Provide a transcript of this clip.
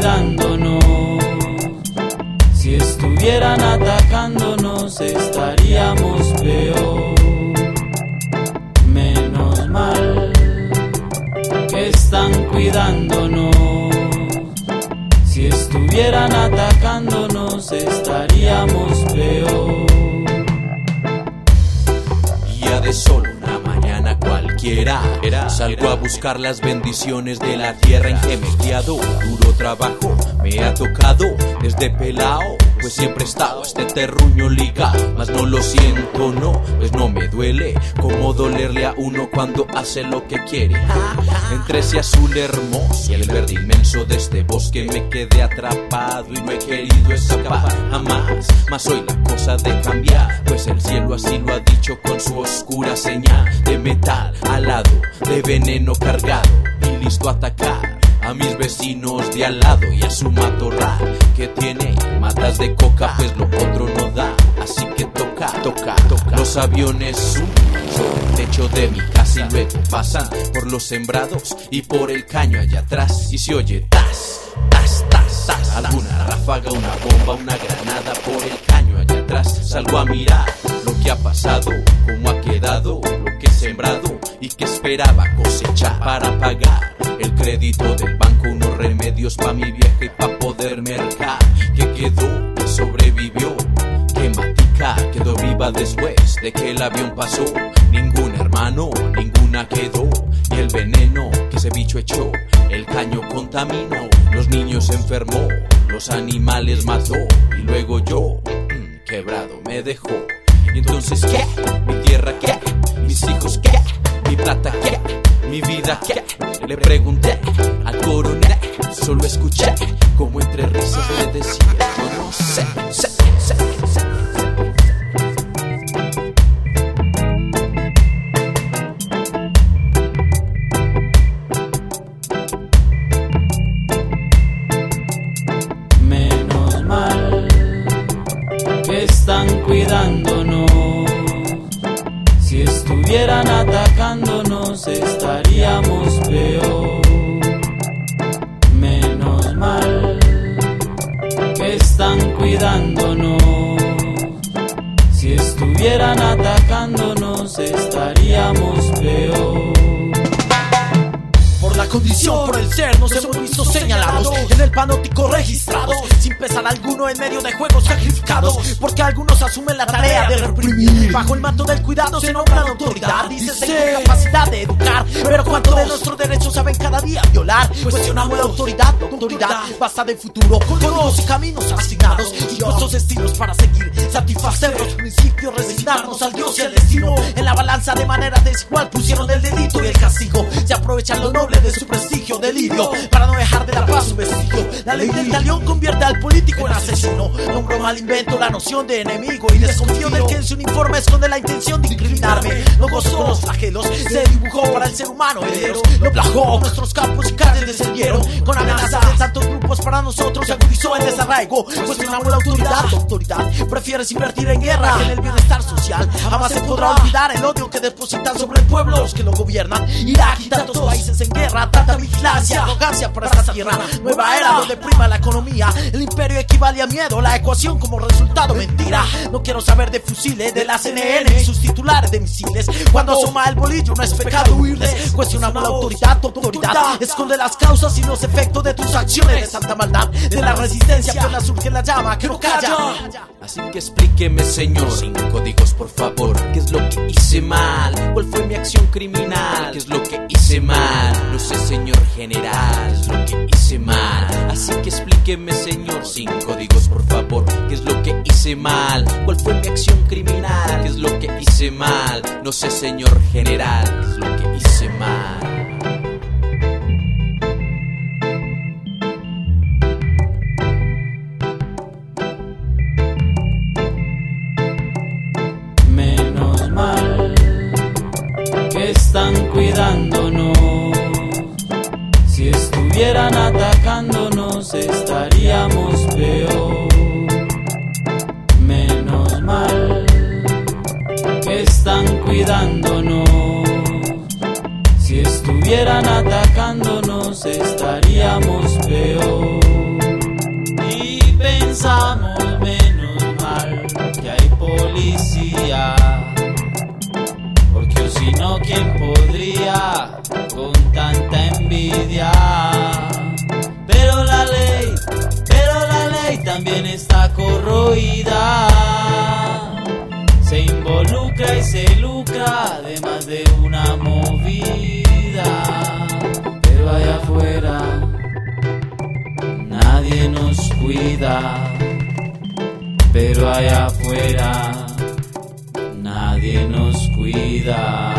cuidándonos. Si estuvieran atacándonos estaríamos peor. Menos mal que están cuidándonos. Si estuvieran atacándonos estaríamos peor. Día de sol, una mañana cualquiera, salgo a buscar las bendiciones de la tierra en que me he criado. Duro trabajo me ha tocado desde pelao, pues siempre he estado este terruño ligado. Mas no lo siento, no, pues no me duele como dolerle a uno cuando hace lo que quiere. Entre ese azul hermoso y el verde inmenso de este bosque me quedé atrapado y no he querido escapar jamás. Mas hoy la cosa de cambiar, pues el cielo así lo ha dicho con su oscura señal de metal alado, de veneno cargado y listo a atacar a mis vecinos de al lado y a su matorral que tiene matas de coca, pues lo otro no da, así que toca. Los aviones suben sobre el techo de mi casa y luego pasan por los sembrados y por el caño allá atrás y se oye tas, alguna ráfaga, una bomba, una granada por el caño allá atrás. Salgo a mirar lo que ha pasado, cómo ha quedado lo que he sembrado y que esperaba cosechar para pagar el crédito del banco, unos remedios pa' mi vieja y pa' poder mercar. Que quedó, que sobrevivió, que matica quedó viva después de que el avión pasó. Ningún hermano, ninguna quedó, y el veneno que ese bicho echó, el caño contaminó, los niños enfermó, los animales mató, y luego yo, quebrado me dejó. Y entonces ¿qué? ¿Mi tierra qué? ¿Mis hijos qué? ¿Mi plata qué? ¿Mi vida qué? Le pregunté al coronel, solo escuché como entre risas le decía, yo no sé. Menos mal que están cuidándonos. Si estuvieran atacándonos estaríamos peor. Menos mal que están cuidándonos. Si estuvieran atacándonos estaríamos peor. Por la condición, por el ser, nos hemos visto señalados en el panóptico registrados, sin pesar alguno en medio de juegos sacrificados, porque algunos asumen la tarea de reprimir. Bajo el manto del cuidado se nombran autoridad, dices en capacidad de educar, pero cuánto de nuestros derechos saben cada día violar. Cuestionamos la autoridad, basta de futuro, con nuevos caminos asignados, dispuestos destinos para seguir, satisfacer los principios, resignarnos al Dios y al destino. En la balanza de manera desigual pusieron el delito y el castigo, se aprovechan lo noble de su prestigio, delirio, para no dejar de la paz su vestigio. La ley del talión convierte al político en asesino. Nombro mal invento la noción de enemigo y desconfío del que en su uniforme esconde la intención de incriminarme. No gozo con los flagelos, se dibujó para el ser humano herederos. Lo plagó, nuestros campos y calles descendieron con amenazas de tantos grupos. Para nosotros se agudizó el desarraigo. Cuestionamos la autoridad, prefieres invertir en guerra que en el bienestar social. Jamás se podrá olvidar el odio que depositan sobre el pueblo los que lo gobiernan. Irak y tantos países en guerra, tanta vigilancia, arrogancia por esta tierra. Nueva era donde prima la economía, el imperio equivale a miedo, la ecuación como resultado mentira. No quiero saber de fusiles de la CNN y sus titulares de misiles. Cuando asoma el bolillo no es pecado huirles. Cuestionamos la autoridad, tu autoridad esconde las causas y los efectos de tus acciones. De tanta maldad, de la resistencia apenas surge la llama que no calla. Así que explíqueme, señor, sin códigos por favor, ¿qué es lo que hice mal? ¿Cuál fue mi acción criminal? ¿Qué es lo que hice mal? No sé, señor general, ¿qué es lo que hice mal? Así que explíqueme, señor, sin códigos por favor, ¿qué es lo que hice mal? ¿Cuál fue mi acción criminal? ¿Qué es lo que hice mal? No sé, señor general, ¿qué es lo que hice mal? Están cuidándonos. Si estuvieran atacándonos estaríamos peor. Menos mal que están cuidándonos. Si estuvieran atacándonos estaríamos peor. pensamos menos mal que hay policía, porque o si no, ¿quién podría con tanta envidia? Pero la ley también está corroída, se involucra y se lucra de más de una movida. Pero allá afuera nadie nos cuida, pero allá afuera nadie nos cuida.